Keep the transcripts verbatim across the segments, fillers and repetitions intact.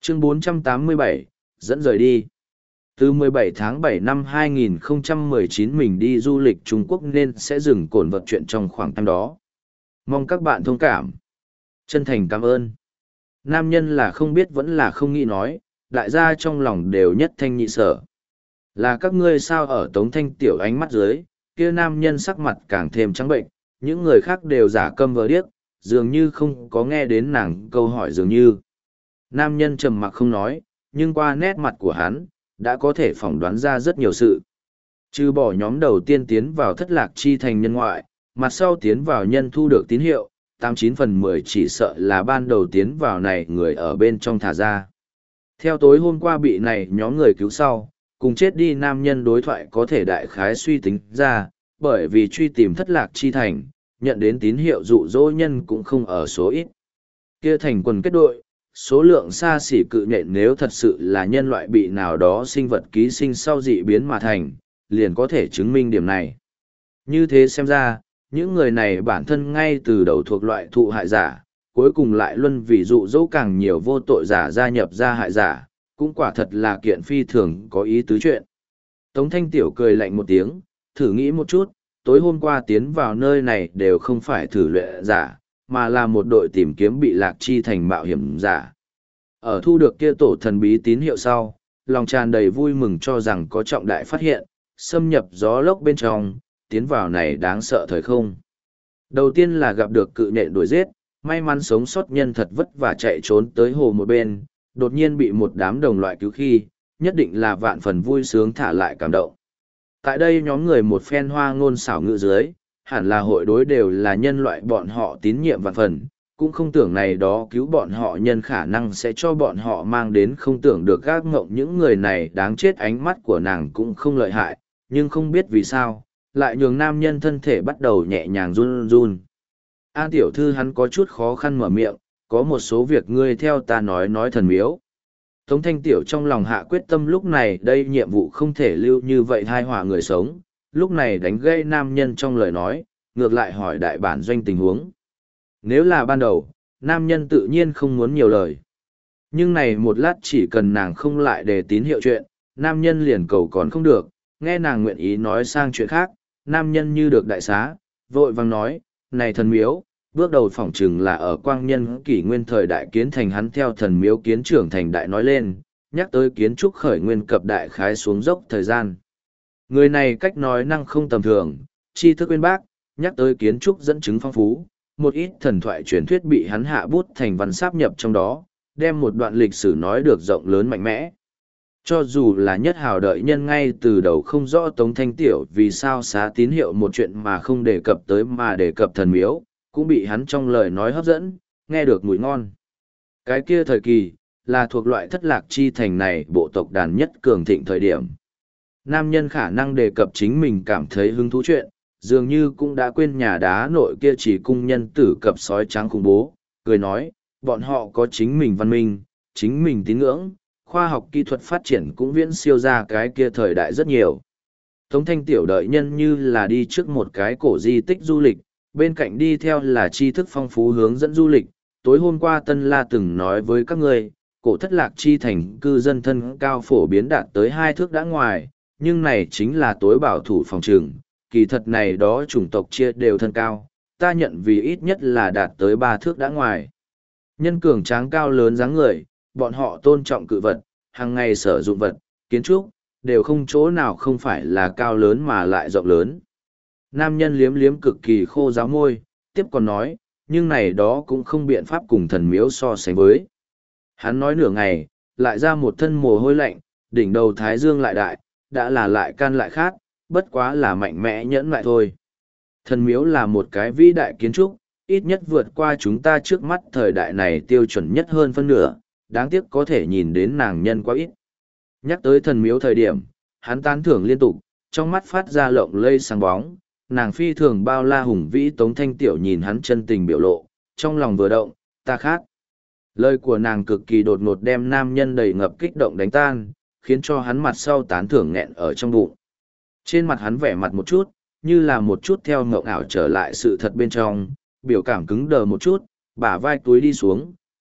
Chương bốn trăm tám mươi bảy, dẫn rời đi. Từ mười bảy tháng bảy năm hai nghìn không trăm mười chín mình đi du lịch Trung Quốc nên sẽ dừng cồn vật chuyện trong khoảng time đó. Mong các bạn thông cảm. Chân thành cảm ơn. Nam nhân là không biết vẫn là không nghĩ nói, đại gia trong lòng đều nhất thanh nhị sở. Là các ngươi sao ở Tống Thanh Tiểu ánh mắt dưới, kia nam nhân sắc mặt càng thêm trắng bệnh, những người khác đều giả câm vờ điếc, dường như không có nghe đến nàng câu hỏi dường như. Nam nhân trầm mặc không nói, nhưng qua nét mặt của hắn, đã có thể phỏng đoán ra rất nhiều sự. Trừ bỏ nhóm đầu tiên tiến vào thất lạc chi thành nhân ngoại, mặt sau tiến vào nhân thu được tín hiệu, tám chín phần mười chỉ sợ là ban đầu tiến vào này người ở bên trong thả ra. Theo tối hôm qua bị này nhóm người cứu sau, cùng chết đi nam nhân đối thoại có thể đại khái suy tính ra, bởi vì truy tìm thất lạc chi thành, nhận đến tín hiệu dụ dỗ nhân cũng không ở số ít. Kia thành quần kết đội, số lượng xa xỉ cự nhện nếu thật sự là nhân loại bị nào đó sinh vật ký sinh sau dị biến mà thành, liền có thể chứng minh điểm này. Như thế xem ra, những người này bản thân ngay từ đầu thuộc loại thụ hại giả, cuối cùng lại luân vì dụ dỗ càng nhiều vô tội giả gia nhập ra hại giả, cũng quả thật là kiện phi thường có ý tứ chuyện. Tống Thanh Tiểu cười lạnh một tiếng, thử nghĩ một chút, tối hôm qua tiến vào nơi này đều không phải thử luyện giả, mà là một đội tìm kiếm bị lạc chi thành mạo hiểm giả. Ở thu được kia tổ thần bí tín hiệu sau, lòng tràn đầy vui mừng cho rằng có trọng đại phát hiện, xâm nhập gió lốc bên trong, tiến vào này đáng sợ thời không. Đầu tiên là gặp được cự nhện đuổi giết, may mắn sống sót nhân thật vất vả chạy trốn tới hồ một bên, đột nhiên bị một đám đồng loại cứu khi, nhất định là vạn phần vui sướng thả lại cảm động. Tại đây nhóm người một phen hoa ngôn xảo ngữ dưới, hẳn là hội đối đều là nhân loại bọn họ tín nhiệm vạn phần, cũng không tưởng này đó cứu bọn họ nhân khả năng sẽ cho bọn họ mang đến không tưởng được gác ngộng những người này đáng chết. Ánh mắt của nàng cũng không lợi hại, nhưng không biết vì sao, lại nhường nam nhân thân thể bắt đầu nhẹ nhàng run run. An tiểu thư hắn có chút khó khăn mở miệng, có một số việc ngươi theo ta nói nói thần miếu. Tống Thanh Tiểu trong lòng hạ quyết tâm lúc này đây nhiệm vụ không thể lưu như vậy hai họa người sống, lúc này đánh gây nam nhân trong lời nói, ngược lại hỏi đại bản doanh tình huống. Nếu là ban đầu, nam nhân tự nhiên không muốn nhiều lời. Nhưng này một lát chỉ cần nàng không lại để tín hiệu chuyện, nam nhân liền cầu còn không được, nghe nàng nguyện ý nói sang chuyện khác, nam nhân như được đại xá, vội vàng nói, này thần miếu, bước đầu phỏng chừng là ở quang nhân kỷ nguyên thời đại kiến thành hắn theo thần miếu kiến trưởng thành đại nói lên, nhắc tới kiến trúc khởi nguyên cập đại khái xuống dốc thời gian. Người này cách nói năng không tầm thường, tri thức uyên bác, nhắc tới kiến trúc dẫn chứng phong phú, một ít thần thoại truyền thuyết bị hắn hạ bút thành văn sáp nhập trong đó, đem một đoạn lịch sử nói được rộng lớn mạnh mẽ. Cho dù là nhất hào đợi nhân ngay từ đầu không rõ Tống Thanh Tiểu vì sao xá tín hiệu một chuyện mà không đề cập tới mà đề cập thần miếu, cũng bị hắn trong lời nói hấp dẫn, nghe được mùi ngon. Cái kia thời kỳ, là thuộc loại thất lạc chi thành này bộ tộc đàn nhất cường thịnh thời điểm. Nam nhân khả năng đề cập chính mình cảm thấy hứng thú chuyện, dường như cũng đã quên nhà đá nội kia chỉ cung nhân tử cập sói trắng khủng bố, cười nói, bọn họ có chính mình văn minh, chính mình tín ngưỡng, khoa học kỹ thuật phát triển cũng viễn siêu ra cái kia thời đại rất nhiều. Tống Thanh Tiểu đợi nhân như là đi trước một cái cổ di tích du lịch, bên cạnh đi theo là tri thức phong phú hướng dẫn du lịch. Tối hôm qua Tân La từng nói với các người, cổ thất lạc chi thành cư dân thân cao phổ biến đạt tới hai thước đã ngoài, nhưng này chính là tối bảo thủ phòng trường, kỳ thật này đó chủng tộc chia đều thân cao, ta nhận vì ít nhất là đạt tới ba thước đã ngoài. Nhân cường tráng cao lớn dáng người, bọn họ tôn trọng cự vật, hàng ngày sử dụng vật, kiến trúc, đều không chỗ nào không phải là cao lớn mà lại rộng lớn. Nam nhân liếm liếm cực kỳ khô ráo môi, tiếp còn nói, nhưng này đó cũng không biện pháp cùng thần miếu so sánh với. Hắn nói nửa ngày, lại ra một thân mồ hôi lạnh, đỉnh đầu thái dương lại đại, đã là lại can lại khát, bất quá là mạnh mẽ nhẫn lại thôi. Thần miếu là một cái vĩ đại kiến trúc, ít nhất vượt qua chúng ta trước mắt thời đại này tiêu chuẩn nhất hơn phân nửa, đáng tiếc có thể nhìn đến nàng nhân quá ít. Nhắc tới thần miếu thời điểm, hắn tán thưởng liên tục, trong mắt phát ra lộng lây sáng bóng, nàng phi thường bao la hùng vĩ. Tống Thanh Tiểu nhìn hắn chân tình biểu lộ, trong lòng vừa động, ta khát. Lời của nàng cực kỳ đột ngột đem nam nhân đầy ngập kích động đánh tan, khiến cho hắn mặt sau tán thưởng nghẹn ở trong bụng. Trên mặt hắn vẻ mặt một chút, như là một chút theo ngộng ảo trở lại sự thật bên trong, biểu cảm cứng đờ một chút, bả vai túi đi xuống,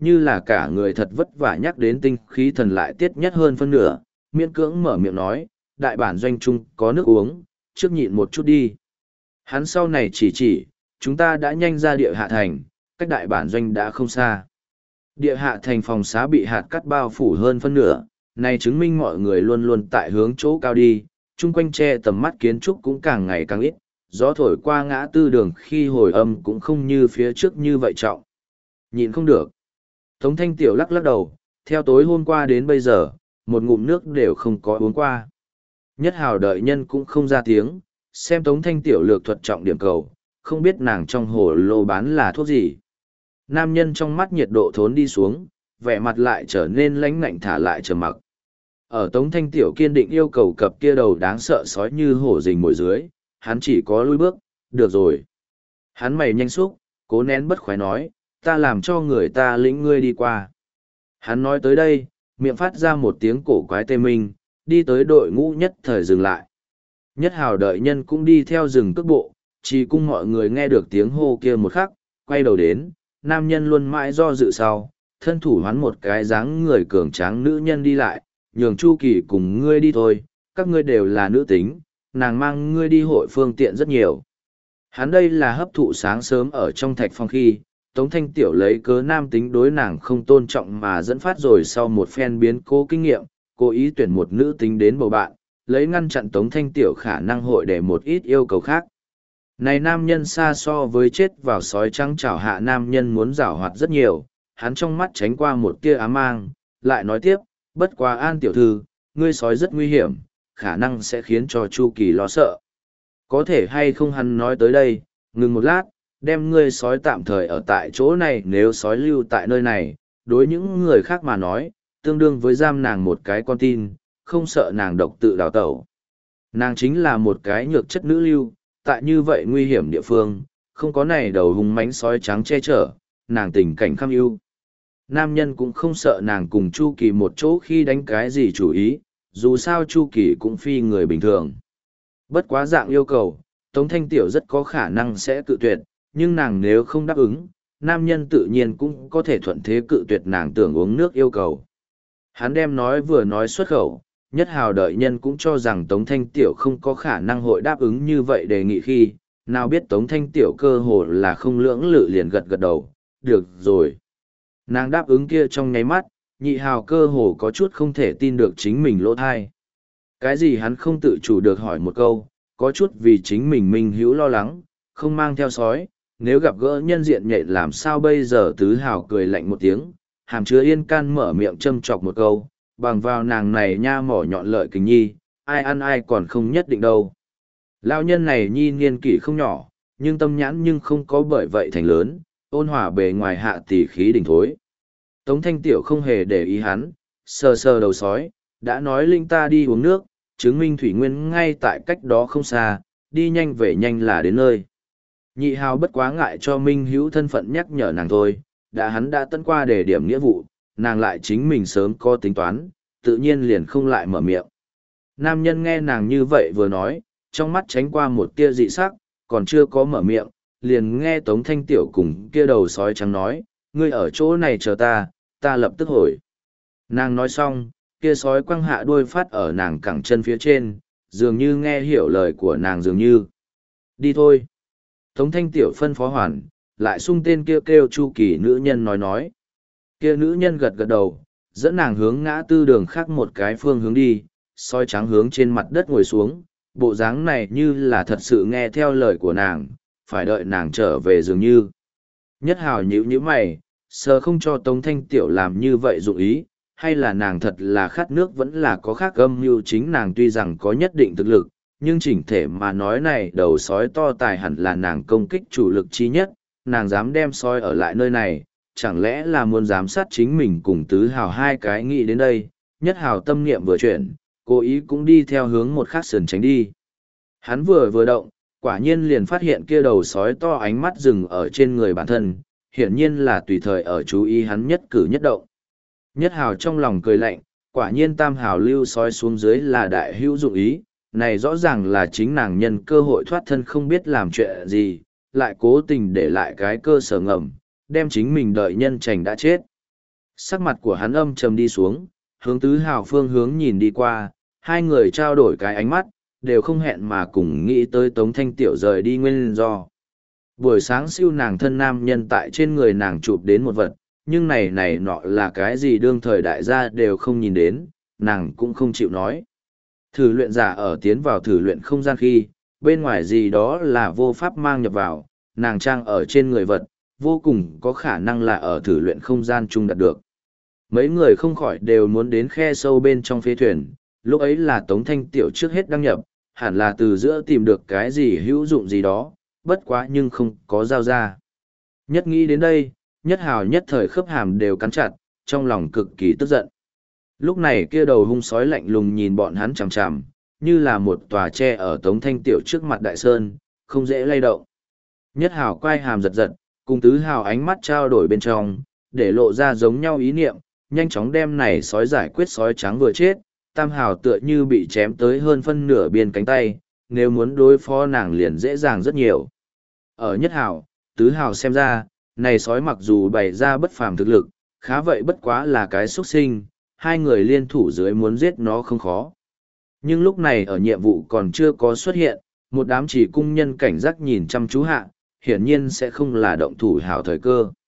như là cả người thật vất vả nhắc đến tinh khí thần lại tiết nhất hơn phân nửa, miễn cưỡng mở miệng nói, đại bản doanh trung có nước uống, trước nhịn một chút đi. Hắn sau này chỉ chỉ, chúng ta đã nhanh ra địa hạ thành, cách đại bản doanh đã không xa. Địa hạ thành phòng xá bị hạt cắt bao phủ hơn phân nửa, này chứng minh mọi người luôn luôn tại hướng chỗ cao đi, chung quanh che tầm mắt kiến trúc cũng càng ngày càng ít, gió thổi qua ngã tư đường khi hồi âm cũng không như phía trước như vậy trọng. Nhìn không được. Tống Thanh Tiểu lắc lắc đầu, theo tối hôm qua đến bây giờ, một ngụm nước đều không có uống qua. Nhất Hào đợi nhân cũng không ra tiếng, xem Tống Thanh Tiểu lược thuật trọng điểm cầu, không biết nàng trong hồ lô bán là thuốc gì. Nam nhân trong mắt nhiệt độ thốn đi xuống, vẻ mặt lại trở nên lãnh ngạnh thả lại trầm mặc. Ở Tống Thanh Tiểu kiên định yêu cầu cặp kia đầu đáng sợ sói như hổ rình mồi dưới, hắn chỉ có lùi bước, được rồi. Hắn mày nhanh xúc, cố nén bất khoái nói, ta làm cho người ta lĩnh ngươi đi qua. Hắn nói tới đây, miệng phát ra một tiếng cổ quái tê minh, đi tới đội ngũ nhất thời dừng lại. Nhất Hào đợi nhân cũng đi theo rừng cước bộ, chỉ cung mọi người nghe được tiếng hô kia một khắc, quay đầu đến, nam nhân luôn mãi do dự sau, thân thủ hoán một cái dáng người cường tráng nữ nhân đi lại, nhường Chu Kỳ cùng ngươi đi thôi, các ngươi đều là nữ tính, nàng mang ngươi đi hội phương tiện rất nhiều. Hắn đây là hấp thụ sáng sớm ở trong thạch phong khi, Tống Thanh Tiểu lấy cớ nam tính đối nàng không tôn trọng mà dẫn phát rồi sau một phen biến cố kinh nghiệm, cố ý tuyển một nữ tính đến bầu bạn, lấy ngăn chặn Tống Thanh Tiểu khả năng hội để một ít yêu cầu khác. Này nam nhân xa so với chết vào sói trắng chảo hạ nam nhân muốn giảo hoạt rất nhiều, hắn trong mắt tránh qua một tia ám mang, lại nói tiếp, bất quá An tiểu thư, ngươi sói rất nguy hiểm, khả năng sẽ khiến cho Chu Kỳ lo sợ. Có thể hay không hắn nói tới đây, ngừng một lát, đem ngươi sói tạm thời ở tại chỗ này, nếu sói lưu tại nơi này, đối những người khác mà nói, tương đương với giam nàng một cái con tin, không sợ nàng độc tự đào tẩu. Nàng chính là một cái nhược chất nữ lưu, tại như vậy nguy hiểm địa phương, không có này đầu hung mãnh sói trắng che chở, nàng tình cảnh kham ưu. Nam nhân cũng không sợ nàng cùng Chu Kỳ một chỗ khi đánh cái gì chủ ý, dù sao Chu Kỳ cũng phi người bình thường. Bất quá dạng yêu cầu, Tống Thanh Tiểu rất có khả năng sẽ cự tuyệt, nhưng nàng nếu không đáp ứng, nam nhân tự nhiên cũng có thể thuận thế cự tuyệt nàng tưởng uống nước yêu cầu. Hắn đem nói vừa nói xuất khẩu, Nhất Hào đợi nhân cũng cho rằng Tống Thanh Tiểu không có khả năng hội đáp ứng như vậy đề nghị khi, nào biết Tống Thanh Tiểu cơ hồ là không lưỡng lự liền gật gật đầu, được rồi. Nàng đáp ứng kia trong nháy mắt, Nhị Hào cơ hồ có chút không thể tin được chính mình lỗ thai. Cái gì hắn không tự chủ được hỏi một câu, có chút vì chính mình minh hữu lo lắng, không mang theo sói, nếu gặp gỡ nhân diện nhện làm sao bây giờ. Tứ Hào cười lạnh một tiếng, hàm chứa yên can mở miệng châm chọc một câu, bằng vào nàng này nha mỏ nhọn lợi kình nhi, ai ăn ai còn không nhất định đâu. Lão nhân này nhi niên kỷ không nhỏ, nhưng tâm nhãn nhưng không có bởi vậy thành lớn, ôn hòa bề ngoài hạ tỷ khí đỉnh thối. Tống Thanh Tiểu không hề để ý hắn, sờ sờ đầu sói, đã nói linh ta đi uống nước, chứng minh thủy nguyên ngay tại cách đó không xa, đi nhanh về nhanh là đến nơi. Nhị Hào bất quá ngại cho Minh Hữu thân phận nhắc nhở nàng thôi, đã hắn đã tận qua để điểm nghĩa vụ, nàng lại chính mình sớm có tính toán, tự nhiên liền không lại mở miệng. Nam nhân nghe nàng như vậy vừa nói, trong mắt tránh qua một tia dị sắc, còn chưa có mở miệng, liền nghe Tống Thanh Tiểu cùng kia đầu sói trắng nói, ngươi ở chỗ này chờ ta, ta lập tức hồi. Nàng nói xong, kia sói quăng hạ đuôi phát ở nàng cẳng chân phía trên, dường như nghe hiểu lời của nàng dường như. Đi thôi. Tống Thanh Tiểu phân phó hoàn, lại sung tên kia kêu, kêu Chu Kỳ nữ nhân nói nói. Kia nữ nhân gật gật đầu, dẫn nàng hướng ngã tư đường khác một cái phương hướng đi, sói trắng hướng trên mặt đất ngồi xuống, bộ dáng này như là thật sự nghe theo lời của nàng, phải đợi nàng trở về dường như. Nhất Hào nhíu nhíu mày, sờ không cho Tống Thanh Tiểu làm như vậy dụng ý, hay là nàng thật là khát nước vẫn là có khác âm mưu. Chính nàng tuy rằng có nhất định thực lực, nhưng chỉnh thể mà nói này đầu sói to tài hẳn là nàng công kích chủ lực chi nhất, nàng dám đem sói ở lại nơi này, chẳng lẽ là muốn giám sát chính mình cùng Tứ Hào hai cái nghĩ đến đây. Nhất Hào tâm niệm vừa chuyển, cố ý cũng đi theo hướng một khác sườn tránh đi. Hắn vừa vừa động, quả nhiên liền phát hiện kia đầu sói to ánh mắt dừng ở trên người bản thân, hiển nhiên là tùy thời ở chú ý hắn nhất cử nhất động. Nhất Hào trong lòng cười lạnh, quả nhiên Tam Hào lưu sói xuống dưới là đại hữu dụng ý, này rõ ràng là chính nàng nhân cơ hội thoát thân không biết làm chuyện gì, lại cố tình để lại cái cơ sở ngầm, đem chính mình đợi nhân trành đã chết. Sắc mặt của hắn âm trầm đi xuống, hướng tứ hào phương hướng nhìn đi qua, hai người trao đổi cái ánh mắt, đều không hẹn mà cùng nghĩ tới Tống Thanh Tiểu rời đi nguyên do. Buổi sáng siêu nàng thân nam nhân tại trên người nàng chụp đến một vật, nhưng này này nọ là cái gì đương thời đại gia đều không nhìn đến, nàng cũng không chịu nói. Thử luyện giả ở tiến vào thử luyện không gian khi, bên ngoài gì đó là vô pháp mang nhập vào, nàng trang ở trên người vật, vô cùng có khả năng là ở thử luyện không gian chung đạt được. Mấy người không khỏi đều muốn đến khe sâu bên trong phế thuyền, lúc ấy là Tống Thanh Tiểu trước hết đăng nhập, hẳn là từ giữa tìm được cái gì hữu dụng gì đó, bất quá nhưng không có giao ra. Nhất nghĩ đến đây, nhất hào nhất thời khớp hàm đều cắn chặt, trong lòng cực kỳ tức giận. Lúc này kia đầu hung sói lạnh lùng nhìn bọn hắn chằm chằm, như là một tòa tre ở Tống Thanh Tiểu trước mặt đại sơn, không dễ lay động. Nhất hào quay hàm giật giật, cùng tứ hào ánh mắt trao đổi bên trong, để lộ ra giống nhau ý niệm, nhanh chóng đem này sói giải quyết sói trắng vừa chết, tam hào tựa như bị chém tới hơn phân nửa biên cánh tay, nếu muốn đối phó nàng liền dễ dàng rất nhiều. Ở nhất hào, tứ hào xem ra, này sói mặc dù bày ra bất phàm thực lực, khá vậy bất quá là cái xuất sinh, hai người liên thủ dưới muốn giết nó không khó. Nhưng lúc này ở nhiệm vụ còn chưa có xuất hiện, một đám chỉ cung nhân cảnh giác nhìn chăm chú hạ, hiển nhiên sẽ không là động thủ hảo thời cơ.